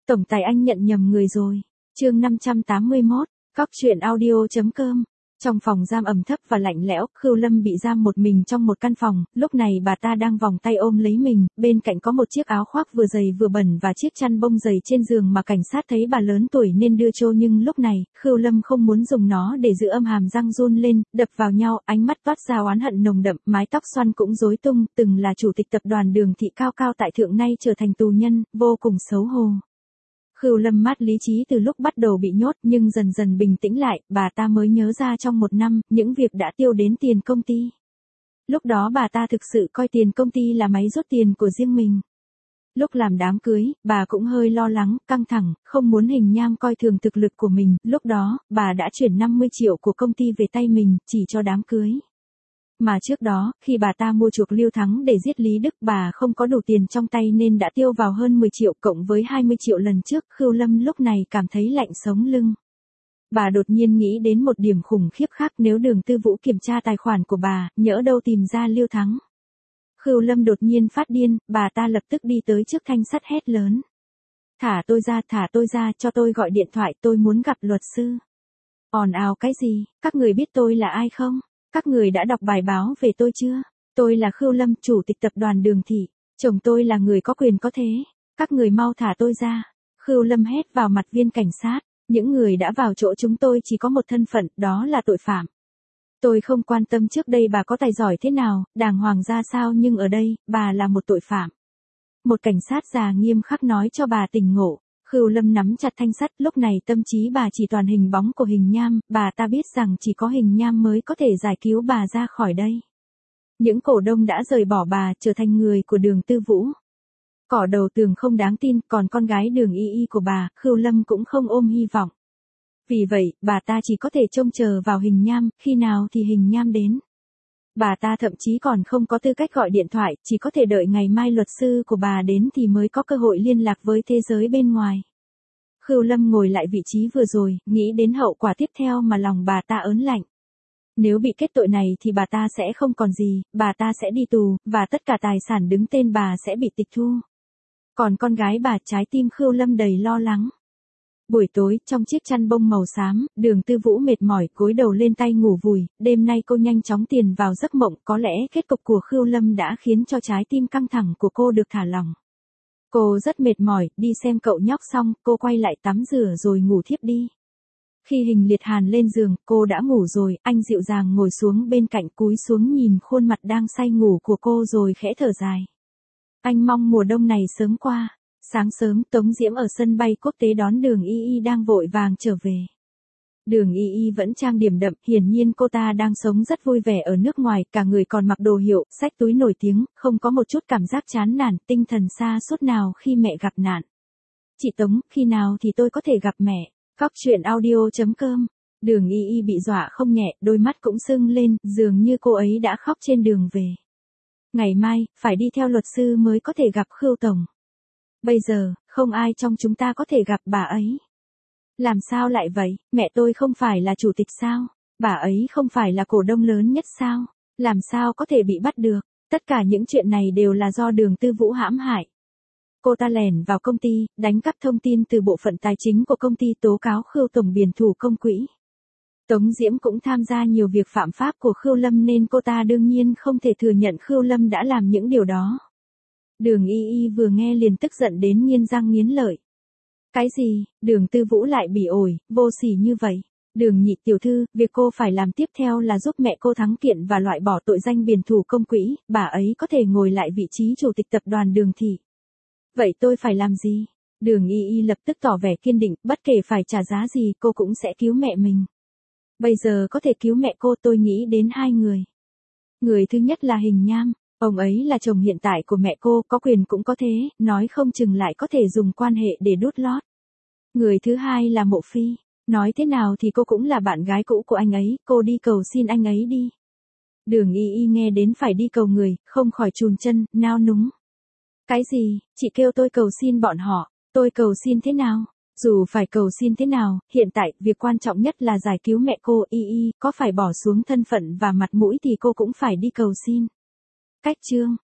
Tổng tài anh nhận nhầm người rồi. Chương 581, Cóc truyện audio.com. Trong phòng giam ẩm thấp và lạnh lẽo, Khưu Lâm bị giam một mình trong một căn phòng, lúc này bà ta đang vòng tay ôm lấy mình, bên cạnh có một chiếc áo khoác vừa dày vừa bẩn và chiếc chăn bông dày trên giường mà cảnh sát thấy bà lớn tuổi nên đưa cho, nhưng lúc này, Khưu Lâm không muốn dùng nó để giữ âm hàm răng run lên, đập vào nhau, ánh mắt toát ra oán hận nồng đậm, mái tóc xoăn cũng rối tung, từng là chủ tịch tập đoàn Đường Thị cao cao tại thượng nay trở thành tù nhân, vô cùng xấu hổ. Khưu Lâm mất lý trí từ lúc bắt đầu bị nhốt, nhưng dần dần bình tĩnh lại, bà ta mới nhớ ra trong một năm, những việc đã tiêu đến tiền công ty. Lúc đó bà ta thực sự coi tiền công ty là máy rút tiền của riêng mình. Lúc làm đám cưới, bà cũng hơi lo lắng, căng thẳng, không muốn Hình Nham coi thường thực lực của mình, lúc đó, bà đã chuyển 50 triệu của công ty về tay mình, chỉ cho đám cưới. Mà trước đó, khi bà ta mua chuộc Lưu Thắng để giết Lý Đức, bà không có đủ tiền trong tay nên đã tiêu vào hơn 10 triệu cộng với 20 triệu lần trước. Khưu Lâm lúc này cảm thấy lạnh sống lưng. Bà đột nhiên nghĩ đến một điểm khủng khiếp khác, nếu Đường Tư Vũ kiểm tra tài khoản của bà, nhỡ đâu tìm ra Lưu Thắng. Khưu Lâm đột nhiên phát điên, bà ta lập tức đi tới trước thanh sắt hét lớn. Thả tôi ra, cho tôi gọi điện thoại, tôi muốn gặp luật sư. Ồn ào cái gì, các người biết tôi là ai không? Các người đã đọc bài báo về tôi chưa? Tôi là Khưu Lâm, chủ tịch tập đoàn Đường Thị. Chồng tôi là người có quyền có thế. Các người mau thả tôi ra. Khưu Lâm hét vào mặt viên cảnh sát. Những người đã vào chỗ chúng tôi chỉ có một thân phận, đó là tội phạm. Tôi không quan tâm trước đây bà có tài giỏi thế nào, đàng hoàng ra sao, nhưng ở đây, bà là một tội phạm. Một cảnh sát già nghiêm khắc nói cho bà tỉnh ngộ. Khưu Lâm nắm chặt thanh sắt, lúc này tâm trí bà chỉ toàn hình bóng của Hình Nham, bà ta biết rằng chỉ có Hình Nham mới có thể giải cứu bà ra khỏi đây. Những cổ đông đã rời bỏ bà, trở thành người của Đường Tư Vũ. Cỏ đầu tường không đáng tin, còn con gái Đường Y Y của bà, Khưu Lâm cũng không ôm hy vọng. Vì vậy, bà ta chỉ có thể trông chờ vào Hình Nham, khi nào thì Hình Nham đến. Bà ta thậm chí còn không có tư cách gọi điện thoại, chỉ có thể đợi ngày mai luật sư của bà đến thì mới có cơ hội liên lạc với thế giới bên ngoài. Khưu Lâm ngồi lại vị trí vừa rồi, nghĩ đến hậu quả tiếp theo mà lòng bà ta ớn lạnh. Nếu bị kết tội này thì bà ta sẽ không còn gì, bà ta sẽ đi tù, và tất cả tài sản đứng tên bà sẽ bị tịch thu. Còn con gái bà, trái tim Khưu Lâm đầy lo lắng. Buổi tối, trong chiếc chăn bông màu xám, Đường Tư Vũ mệt mỏi, gối đầu lên tay ngủ vùi, đêm nay cô nhanh chóng tiền vào giấc mộng, có lẽ kết cục của Khưu Lâm đã khiến cho trái tim căng thẳng của cô được thả lỏng. Cô rất mệt mỏi, đi xem cậu nhóc xong, cô quay lại tắm rửa rồi ngủ thiếp đi. Khi Hình Liệt Hàn lên giường, cô đã ngủ rồi, anh dịu dàng ngồi xuống bên cạnh, cúi xuống nhìn khuôn mặt đang say ngủ của cô rồi khẽ thở dài. Anh mong mùa đông này sớm qua. Sáng sớm, Tống Diễm ở sân bay quốc tế đón Đường Y Y đang vội vàng trở về. Đường Y Y vẫn trang điểm đậm, hiển nhiên cô ta đang sống rất vui vẻ ở nước ngoài, cả người còn mặc đồ hiệu, xách túi nổi tiếng, không có một chút cảm giác chán nản, tinh thần sa sút nào khi mẹ gặp nạn. Chị Tống, khi nào thì tôi có thể gặp mẹ? Cóc truyện audio.com. Đường Y Y bị dọa không nhẹ, đôi mắt cũng sưng lên, dường như cô ấy đã khóc trên đường về. Ngày mai, phải đi theo luật sư mới có thể gặp Khưu Tổng. Bây giờ, không ai trong chúng ta có thể gặp bà ấy. Làm sao lại vậy, mẹ tôi không phải là chủ tịch sao? Bà ấy không phải là cổ đông lớn nhất sao? Làm sao có thể bị bắt được? Tất cả những chuyện này đều là do Đường Tư Vũ hãm hại. Cô ta lẻn vào công ty, đánh cắp thông tin từ bộ phận tài chính của công ty, tố cáo Khưu Tổng biển thủ công quỹ. Tống Diễm cũng tham gia nhiều việc phạm pháp của Khưu Lâm nên cô ta đương nhiên không thể thừa nhận Khưu Lâm đã làm những điều đó. Đường Y Y vừa nghe liền tức giận đến nghiến răng nghiến lợi. Cái gì, Đường Tư Vũ lại bỉ ổi, vô sỉ như vậy? Đường Nhị tiểu thư, việc cô phải làm tiếp theo là giúp mẹ cô thắng kiện và loại bỏ tội danh biển thủ công quỹ, bà ấy có thể ngồi lại vị trí chủ tịch tập đoàn Đường Thị. Vậy tôi phải làm gì? Đường Y Y lập tức tỏ vẻ kiên định, bất kể phải trả giá gì cô cũng sẽ cứu mẹ mình. Bây giờ có thể cứu mẹ cô, tôi nghĩ đến hai người. Người thứ nhất là Hình Nham. Ông ấy là chồng hiện tại của mẹ cô, có quyền cũng có thế, nói không chừng lại có thể dùng quan hệ để đút lót. Người thứ hai là Mộ Phi, nói thế nào thì cô cũng là bạn gái cũ của anh ấy, cô đi cầu xin anh ấy đi. Đường Y Y nghe đến phải đi cầu người, không khỏi chùn chân, nao núng. Cái gì, chị kêu tôi cầu xin bọn họ, tôi cầu xin thế nào? Dù phải cầu xin thế nào, hiện tại, việc quan trọng nhất là giải cứu mẹ cô, Y Y, có phải bỏ xuống thân phận và mặt mũi thì cô cũng phải đi cầu xin. Cách chương